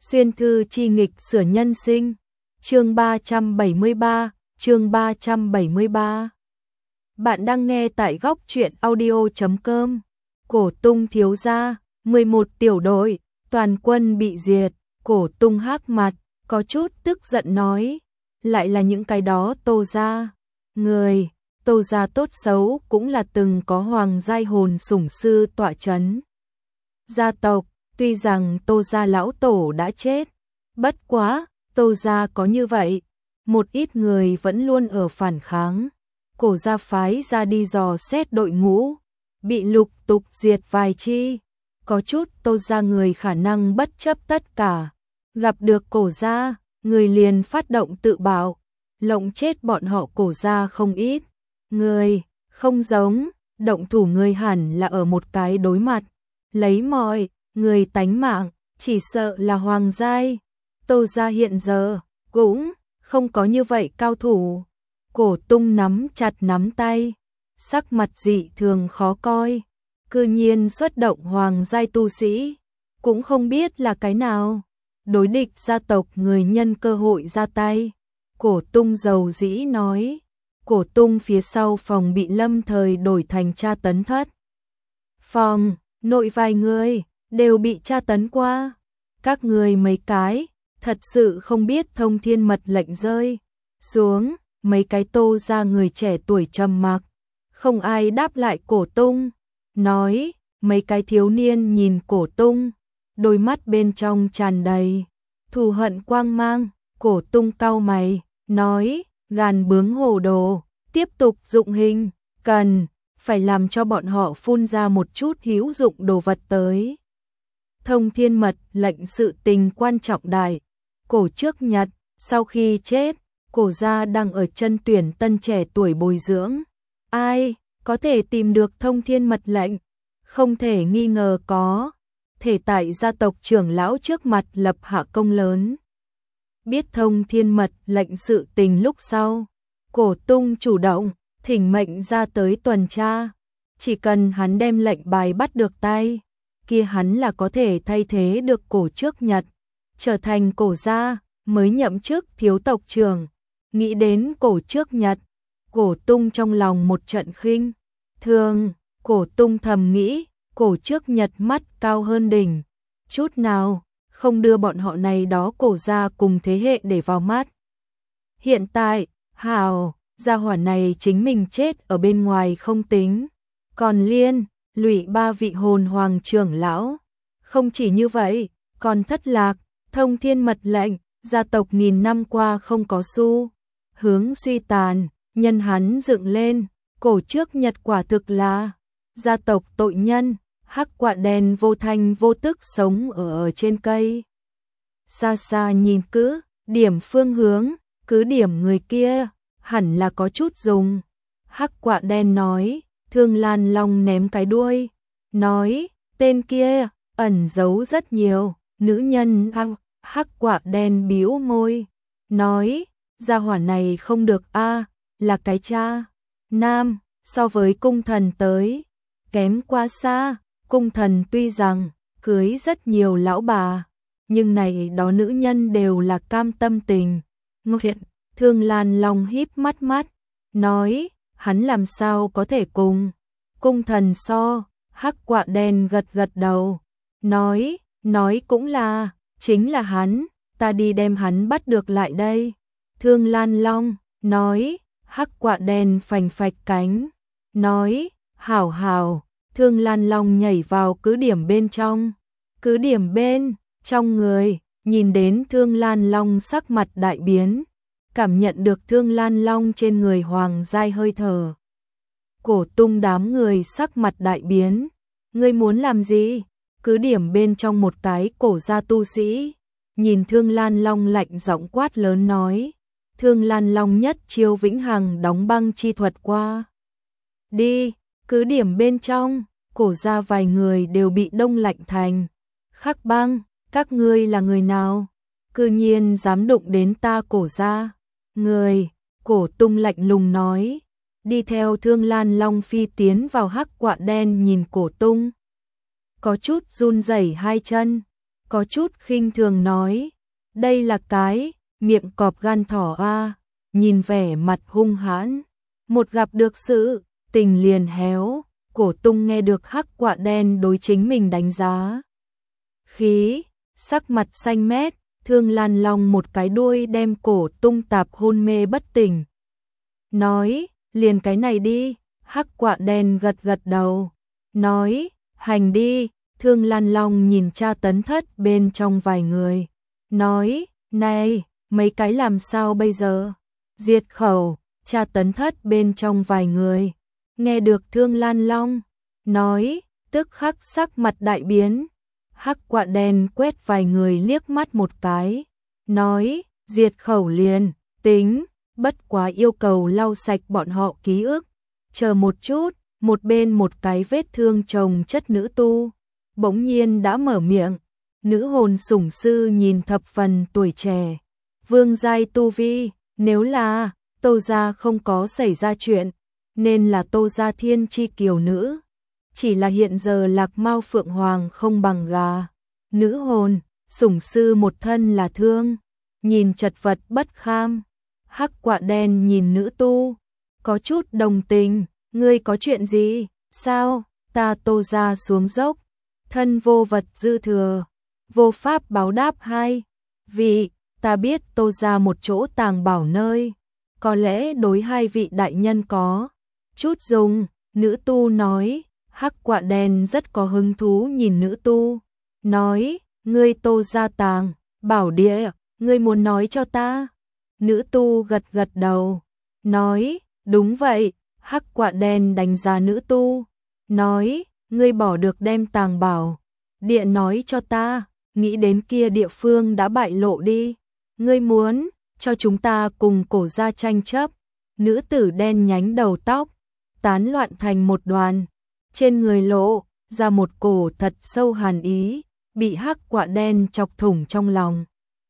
Xuyên thư chi nghịch sửa nhân sinh. Chương 373, chương 373. Bạn đang nghe tại góc truyện audio.com. Cổ Tung thiếu gia, 11 tiểu đội, toàn quân bị diệt. Cổ Tung hắc mặt, có chút tức giận nói, lại là những cái đó Tô gia. Người, Tô gia tốt xấu cũng là từng có hoàng giai hồn sủng sư tọa chấn. Gia tộc, tuy rằng Tô gia lão tổ đã chết, bất quá, Tô gia có như vậy, một ít người vẫn luôn ở phản kháng. Cổ gia phái ra đi dò xét đội ngũ, bị lục tục diệt vài chi. Có chút Tô gia người khả năng bất chấp tất cả, gặp được cổ gia, người liền phát động tự bảo, lộng chết bọn họ. Cổ gia không ít người, không giống, động thủ người hẳn là ở một cái đối mặt, lấy mọi người tánh mạng, chỉ sợ là hoàng giai. Tô gia hiện giờ cũng không có như vậy cao thủ. Cổ Tung nắm chặt nắm tay, sắc mặt dị thường khó coi, cư nhiên xuất động hoàng giai tu sĩ, cũng không biết là cái nào. Đối địch gia tộc người nhân cơ hội ra tay. Cổ Tung dầu dĩ nói. Cổ Tung phía sau phòng bị lâm thời đổi thành tra tấn thất. Phòng, nội vài người, đều bị tra tấn qua. Các người mấy cái, thật sự không biết thông thiên mật lệnh rơi xuống. Mấy cái Tô gia người trẻ tuổi trầm mặc, không ai đáp lại Cổ Tung. Nói, mấy cái thiếu niên nhìn Cổ Tung, đôi mắt bên trong tràn đầy thù hận quang mang. Cổ Tung cau mày, nói, gàn bướng hồ đồ, tiếp tục dụng hình, cần phải làm cho bọn họ phun ra một chút hữu dụng đồ vật tới. Thông thiên mật lệnh sự tình quan trọng đại. Cổ Trước Nhật sau khi chết, cổ gia đang ở chân tuyển tân trẻ tuổi bồi dưỡng. Ai có thể tìm được thông thiên mật lệnh? Không thể nghi ngờ có thể tại gia tộc trưởng lão trước mặt lập hạ công lớn. Biết thông thiên mật lệnh sự tình lúc sau, Cổ Tung chủ động thỉnh mệnh ra tới tuần tra. Chỉ cần hắn đem lệnh bài bắt được tay, kia hắn là có thể thay thế được Cổ Trước Nhật, trở thành cổ gia mới nhậm chức thiếu tộc trưởng. Nghĩ đến Cổ Trước Nhật, Cổ Tung trong lòng một trận khinh thường. Cổ Tung thầm nghĩ, Cổ Trước Nhật mắt cao hơn đỉnh, chút nào không đưa bọn họ này đó cổ gia cùng thế hệ để vào mắt. Hiện tại, hào, gia hỏa này chính mình chết ở bên ngoài không tính, còn liên lụy 3 vị hồn hoàng trưởng lão. Không chỉ như vậy, còn thất lạc thông thiên mật lệnh, gia tộc nghìn năm qua không có xu hướng suy tàn, nhân hắn dựng lên. Cổ Trước Nhật quả thực là gia tộc tội nhân. Hắc quạ đen vô thanh vô tức sống ở trên cây. Xa xa nhìn cứ điểm phương hướng, cứ điểm người kia, hẳn là có chút dùng. Hắc quạ đen nói, Thương Lan Long ném cái đuôi, nói, tên kia ẩn giấu rất nhiều nữ nhân. Hắc quạ đen bĩu môi, nói, gia hỏa này không được a, là cái cha nam, so với cung thần tới kém quá xa. Cung thần tuy rằng cưới rất nhiều lão bà, nhưng này đó nữ nhân đều là cam tâm tình nguyện. Thương Lan Long híp mắt, nói, hắn làm sao có thể cùng cung thần so. Hắc quạ đen gật gật đầu, nói cũng là, chính là hắn, ta đi đem hắn bắt được lại đây. Thương Lan Long nói. Hắc quạ đen phành phạch cánh, nói, hảo hảo. Thương Lan Long nhảy vào cứ điểm bên trong. Cứ điểm bên trong người, nhìn đến Thương Lan Long sắc mặt đại biến, cảm nhận được Thương Lan Long trên người hoàng giai hơi thở. Cổ Tung đám người sắc mặt đại biến. Ngươi muốn làm gì? Cứ điểm bên trong một cái cổ gia tu sĩ nhìn Thương Lan Long lạnh giọng quát lớn nói. Thương Lan Long nhất chiêu vĩnh hằng đóng băng chi thuật qua đi. Cứ điểm bên trong, cổ gia vài người đều bị đông lạnh thành khắc băng. Các ngươi là người nào? Cư nhiên dám đụng đến ta cổ gia người. Cổ Tung lạnh lùng nói. Đi theo Thương Lan Long phi tiến vào. Hắc quạ đen nhìn Cổ Tung, có chút run rẩy hai chân, có chút khinh thường nói, đây là cái miệng cọp gan thỏ a, nhìn vẻ mặt hung hãn, một gặp được sự tình liền héo. Cổ Tung nghe được Hắc Quạ Đen đối chính mình đánh giá khí, sắc mặt xanh mét, Thương Lan Long một cái đuôi đem Cổ Tung tạp hôn mê bất tỉnh. Nói, liền cái này đi, Hắc Quạ Đen gật gật đầu, nói, hành đi. Thương Lan Long nhìn tra tấn thất bên trong vài người, nói, này, mấy cái làm sao bây giờ? Diệt khẩu. Tra tấn thất bên trong vài người, nghe được Thương Lan Long nói, tức khắc sắc mặt đại biến. Hắc Quạ Đen quét vài người liếc mắt một cái, nói, diệt khẩu liền, tính, bất quá yêu cầu lau sạch bọn họ ký ức. Chờ một chút, một bên một cái vết thương chồng chất nữ tu, bỗng nhiên đã mở miệng. Nữ hồn sủng sư nhìn thập phần tuổi trẻ, vương giai tu vi, nếu là Tô gia không có xảy ra chuyện, nên là Tô gia thiên chi kiều nữ. Chỉ là hiện giờ Lạc Mao Phượng Hoàng không bằng gà. Nữ hồn, sủng sư một thân là thương, nhìn chật vật bất kham. Hắc Quạ Đen nhìn nữ tu, có chút đồng tình, ngươi có chuyện gì, sao, ta Tô gia xuống dốc, thân vô vật dư thừa, vô pháp báo đáp hai vị, ta biết Tô gia một chỗ tàng bảo nơi. Có lẽ đối hai vị đại nhân có chút dùng, nữ tu nói. Hắc Quạ Đen rất có hứng thú nhìn nữ tu, nói, ngươi Tô gia tàng bảo địa, ngươi muốn nói cho ta? Nữ tu gật gật đầu, nói, đúng vậy. Hắc Quạ Đen đánh giá nữ tu, nói, ngươi bỏ được đem tàng bảo địa nói cho ta, nghĩ đến kia địa phương đã bại lộ đi, ngươi muốn cho chúng ta cùng Cổ gia tranh chấp. Nữ tử đen nhánh đầu tóc tán loạn thành một đoàn, trên người lộ ra một cổ thật sâu hàn ý, bị Hắc Quạ Đen chọc thủng trong lòng.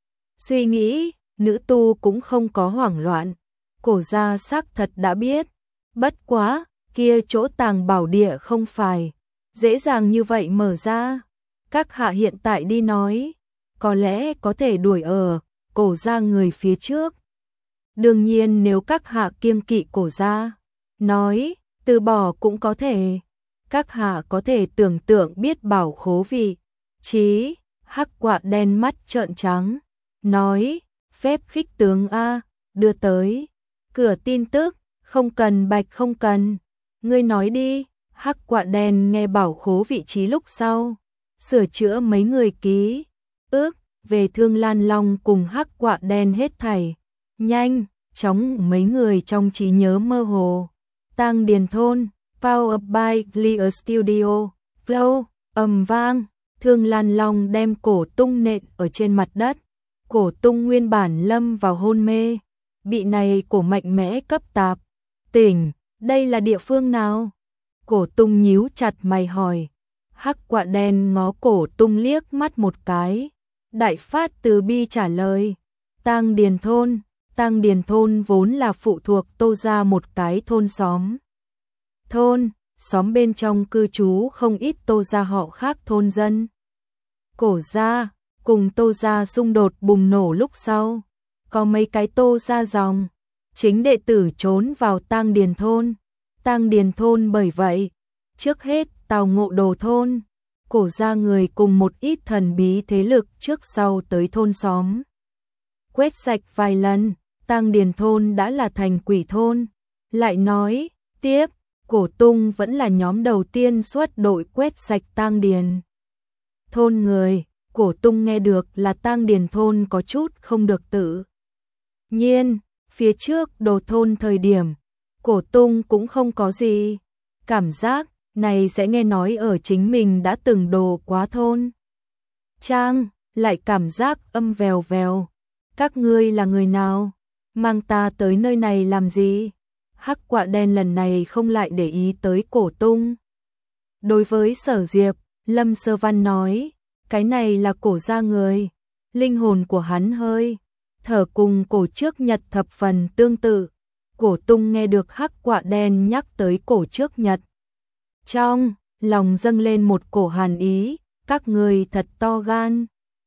Suy nghĩ, nữ tu cũng không có hoảng loạn, Cổ gia xác thật đã biết, bất quá, kia chỗ tàng bảo địa không phải dễ dàng như vậy mở ra. Các hạ hiện tại đi nói, có lẽ có thể đuổi ở Cổ gia người phía trước. Đương nhiên nếu các hạ kiêng kỵ Cổ gia, nói, từ bỏ cũng có thể. Các hạ có thể tưởng tượng biết bảo khố vị trí. Hắc Quạ Đen mắt trợn trắng, nói, phép khích tướng a, đưa tới cửa tin tức, không cần bạch không cần, ngươi nói đi. Hắc Quạ Đen nghe bảo khố vị trí lúc sau, sửa chữa mấy người ký ức về Thương Lan Long cùng Hắc Quạ Đen hết thảy. Nhanh chóng mấy người trong trí nhớ mơ hồ. Tang Điền thôn, Power by Clear Studio, Flow, ầm vang, Thương Lan Long đem Cổ Tung nện ở trên mặt đất. Cổ Tung nguyên bản lâm vào hôn mê, bị này cổ mạnh mẽ cấp tạp tỉnh, đây là địa phương nào? Cổ Tung nhíu chặt mày hỏi. Hắc Quạ Đen ngó Cổ Tung liếc mắt một cái, đại phát từ bi trả lời, Tang Điền thôn. Tang Điền thôn vốn là phụ thuộc Tô gia một cái thôn xóm. Xóm bên trong cư trú không ít Tô gia họ khác thôn dân. Cổ gia cùng Tô gia xung đột bùng nổ lúc sau, có mấy cái Tô gia dòng chính đệ tử trốn vào Tang Điền thôn. Tang Điền thôn bởi vậy, trước hết Tào Ngộ Đồ thôn, Cổ gia người cùng một ít thần bí thế lực trước sau tới thôn xóm. Quét sạch vài lần, Tang Điền thôn đã là thành quỷ thôn. Lại nói, tiếp, Cổ Tung vẫn là nhóm đầu tiên xuất đội quét sạch Tang Điền thôn người. Cổ Tung nghe được là Tang Điền thôn có chút không được tự nhiên. Phía trước đồ thôn thời điểm, Cổ Tung cũng không có gì cảm giác, này sẽ nghe nói ở chính mình đã từng đồ quá thôn trang, lại cảm giác âm vèo vèo. Các ngươi là người nào? Mang ta tới nơi này làm gì? Hắc Quạ Đen lần này không lại để ý tới Cổ Tung. Đối với Sở Diệp, Lâm Sơ Văn nói, cái này là Cổ gia người. Linh hồn của hắn hơi thở cùng Cổ Trước Nhật thập phần tương tự. Cổ Tung nghe được Hắc Quạ Đen nhắc tới Cổ Trước Nhật, trong lòng dâng lên một cổ hàn ý, các người thật to gan,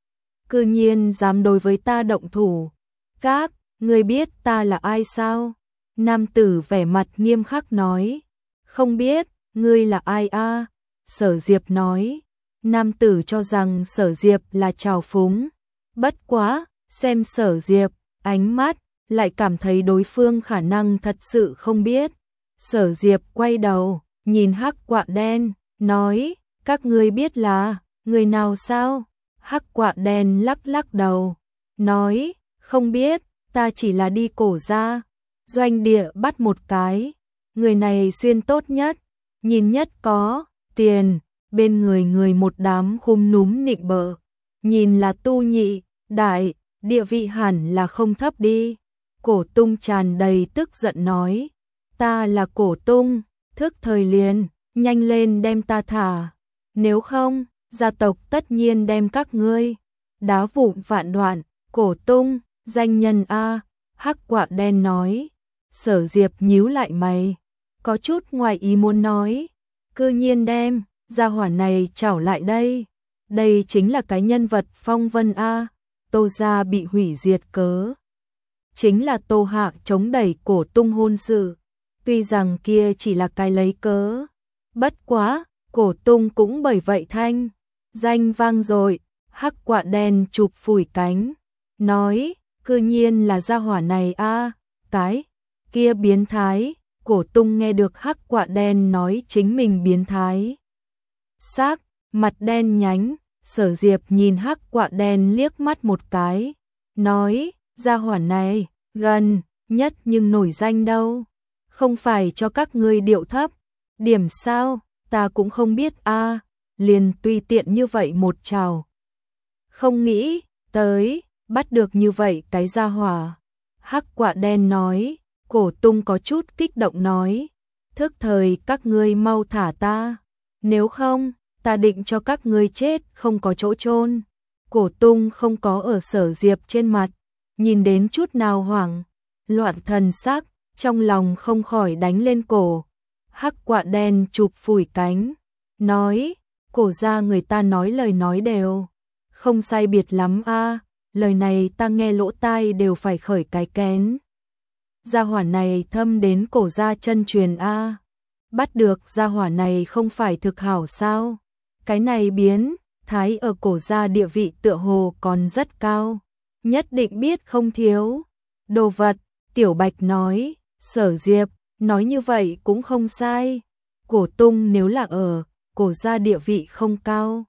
cư nhiên dám đối với ta động thủ. Các, ngươi biết ta là ai sao? Nam tử vẻ mặt nghiêm khắc nói. Không biết, ngươi là ai a? Sở Diệp nói. Nam tử cho rằng Sở Diệp là trào phúng. Bất quá, xem Sở Diệp, ánh mắt, lại cảm thấy đối phương khả năng thật sự không biết. Sở Diệp quay đầu, nhìn Hắc Quạ Đen, nói, các ngươi biết là người nào sao? Hắc Quạ Đen lắc lắc đầu, nói, không biết, ta chỉ là đi Cổ gia, doanh địa bắt một cái, người này xuyên tốt nhất, nhìn nhất có tiền, bên người người một đám khum núm nịnh bợ, nhìn là tu nhị, đại, địa vị hẳn là không thấp đi. Cổ Tung tràn đầy tức giận nói, ta là Cổ Tung, thức thời liền, nhanh lên đem ta thả, nếu không, gia tộc tất nhiên đem các ngươi đá vụn vạn đoạn. Cổ Tung, danh nhân a. Hắc Quạ Đen nói. Sở Diệp nhíu lại mày, có chút ngoài ý muốn nói, cư nhiên đem gia hỏa này trảo lại đây, đây chính là cái nhân vật phong vân a. Tô gia bị hủy diệt cớ chính là Tô Hạ chống đẩy Cổ Tung hôn sự, tuy rằng kia chỉ là cái lấy cớ, bất quá, Cổ Tung cũng bởi vậy thanh danh vang dội. Hắc Quạ Đen chụp phủi cánh, nói, cư nhiên là gia hỏa này a, cái kia biến thái. Cổ Tung nghe được Hắc Quạ Đen nói chính mình biến thái, sắc mặt đen nhánh. Sở Diệp nhìn Hắc Quạ Đen liếc mắt một cái, nói, gia hỏa này gần nhất nhưng nổi danh đâu, không phải cho các ngươi điệu thấp điểm sao? Ta cũng không biết a, liền tùy tiện như vậy một trào, không nghĩ tới bắt được như vậy cái gia hỏa. Hắc Quạ Đen nói. Cổ Tung có chút kích động nói, thức thời các ngươi mau thả ta, nếu không, ta định cho các ngươi chết không có chỗ chôn. Cổ Tung không có ở Sở Diệp trên mặt nhìn đến chút nào hoảng loạn thần sắc, trong lòng không khỏi đánh lên cổ. Hắc Quạ Đen chụp phủi cánh, nói, Cổ gia người ta nói lời nói đều không sai biệt lắm a, lời này ta nghe lỗ tai đều phải khởi cái kén. Gia hỏa này thâm đến Cổ gia chân truyền a, bắt được gia hỏa này không phải thực hảo sao? Cái này biến thái ở Cổ gia địa vị tựa hồ còn rất cao, nhất định biết không thiếu đồ vật. Tiểu Bạch nói. Sở Diệp nói như vậy cũng không sai. Cổ Tung nếu là ở Cổ gia địa vị không cao,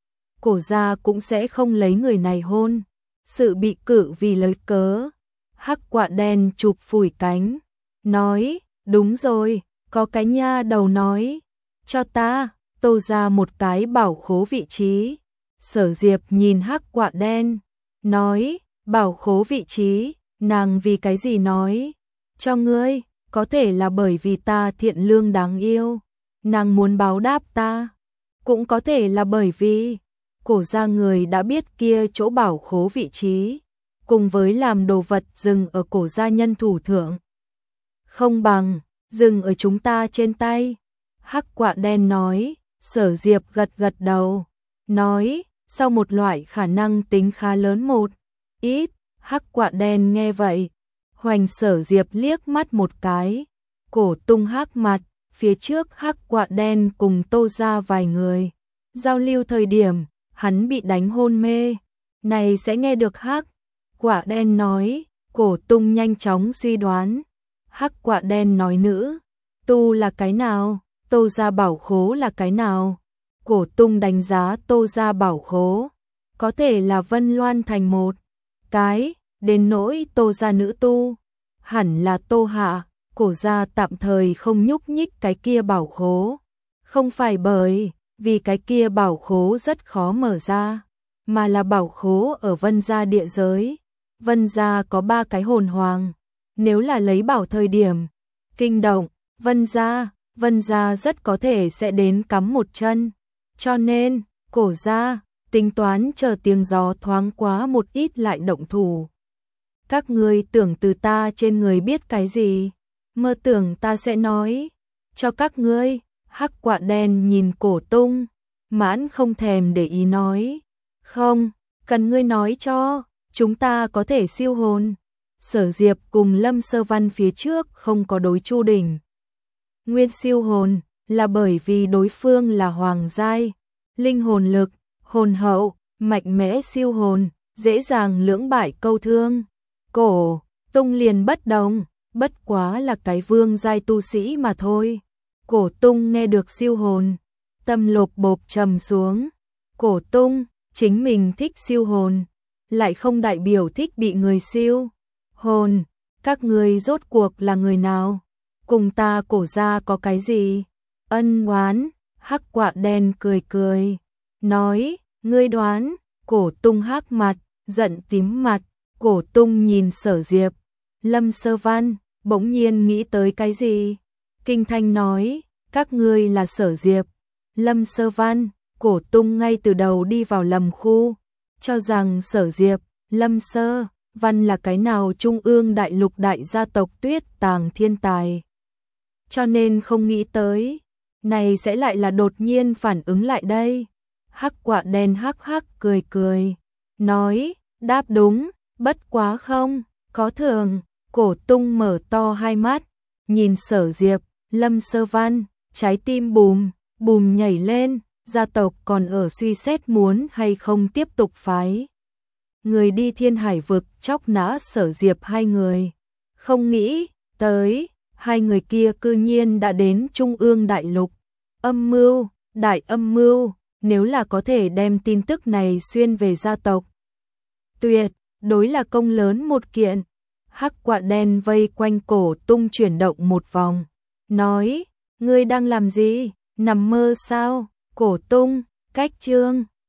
Cổ gia cũng sẽ không lấy người này hôn sự bị cử vì lấy cớ. Hắc Quạ Đen chụp phủi cánh, nói, đúng rồi, có cái nha đầu nói, cho ta, Tô ra một cái bảo khố vị trí. Sở Diệp nhìn Hắc Quạ Đen, nói, bảo khố vị trí, nàng vì cái gì nói, cho ngươi, có thể là bởi vì ta thiện lương đáng yêu, nàng muốn báo đáp ta, cũng có thể là bởi vì Cổ gia người đã biết kia chỗ bảo khố vị trí, cùng với làm đồ vật dừng ở Cổ gia nhân thủ thượng, không bằng dừng ở chúng ta trên tay. Hắc Quạ Đen nói. Sở Diệp gật gật đầu, nói, sau một loại khả năng tính khá lớn một ít. Hắc Quạ Đen nghe vậy, hoành Sở Diệp liếc mắt một cái. Cổ Tung hắc mặt, phía trước Hắc Quạ Đen cùng Tô ra vài người giao lưu thời điểm, hắn bị đánh hôn mê, này sẽ nghe được Hắc Quạ Đen nói. Cổ Tung nhanh chóng suy đoán, Hắc Quạ Đen nói nữ tu là cái nào, Tô gia bảo khố là cái nào. Cổ Tung đánh giá Tô gia bảo khố có thể là Vân Loan thành một cái, đến nỗi Tô gia nữ tu hẳn là Tô Hạ. Cổ gia tạm thời không nhúc nhích cái kia bảo khố, không phải bởi vì cái kia bảo khố rất khó mở ra, mà là bảo khố ở Vân gia địa giới. Vân gia có 3 cái hồn hoàng, nếu là lấy bảo thời điểm kinh động Vân gia rất có thể sẽ đến cắm một chân, cho nên Cổ gia tính toán chờ tiếng gió thoáng quá một ít lại động thủ. Các ngươi tưởng từ ta trên người biết cái gì, mơ tưởng ta sẽ nói cho các ngươi. Hắc Quạ Đen nhìn Cổ Tung, mãn không thèm để ý nói, không, cần ngươi nói cho, chúng ta có thể siêu hồn. Sở Diệp cùng Lâm Sơ Văn phía trước không có đối Chu Đỉnh Nguyên siêu hồn, là bởi vì đối phương là hoàng giai, linh hồn lực, hồn hậu, mạnh mẽ siêu hồn, dễ dàng lưỡng bại câu thương. Cổ Tung liền bất đồng, bất quá là cái vương giai tu sĩ mà thôi. Cổ Tung nghe được siêu hồn, tâm lột bộp trầm xuống. Cổ Tung, chính mình thích siêu hồn, lại không đại biểu thích bị người siêu hồn. Các ngươi rốt cuộc là người nào? Cùng ta Cổ gia có cái gì ân oán? Hắc Quạ Đen cười cười, nói, ngươi đoán. Cổ Tung hắc mặt, giận tím mặt. Cổ Tung nhìn Sở Diệp, Lâm Sơ Văn, bỗng nhiên nghĩ tới cái gì. Kinh thanh nói, các ngươi là Sở Diệp, Lâm Sơ Văn. Cổ Tung ngay từ đầu đi vào lầm khu, cho rằng Sở Diệp, Lâm Sơ Văn là cái nào trung ương đại lục đại gia tộc Tuyết Tàng thiên tài. Cho nên không nghĩ tới, này sẽ lại là đột nhiên phản ứng lại đây. Hắc Quạ Đen hắc hắc cười cười, nói, đáp đúng, bất quá không có thường. Cổ Tung mở to hai mắt, nhìn Sở Diệp, Lâm Sơ Văn, trái tim bùm, bùm nhảy lên, gia tộc còn ở suy xét muốn hay không tiếp tục phái người đi Thiên Hải vực chóc nã Sở Diệp hai người. Không nghĩ tới, hai người kia cư nhiên đã đến Trung ương đại lục. Âm mưu, đại âm mưu, nếu là có thể đem tin tức này xuyên về gia tộc, tuyệt đối là công lớn một kiện. Hắc Quạ Đen vây quanh Cổ Tung chuyển động một vòng, nói, ngươi đang làm gì, nằm mơ sao? Cổ Tung, cách chương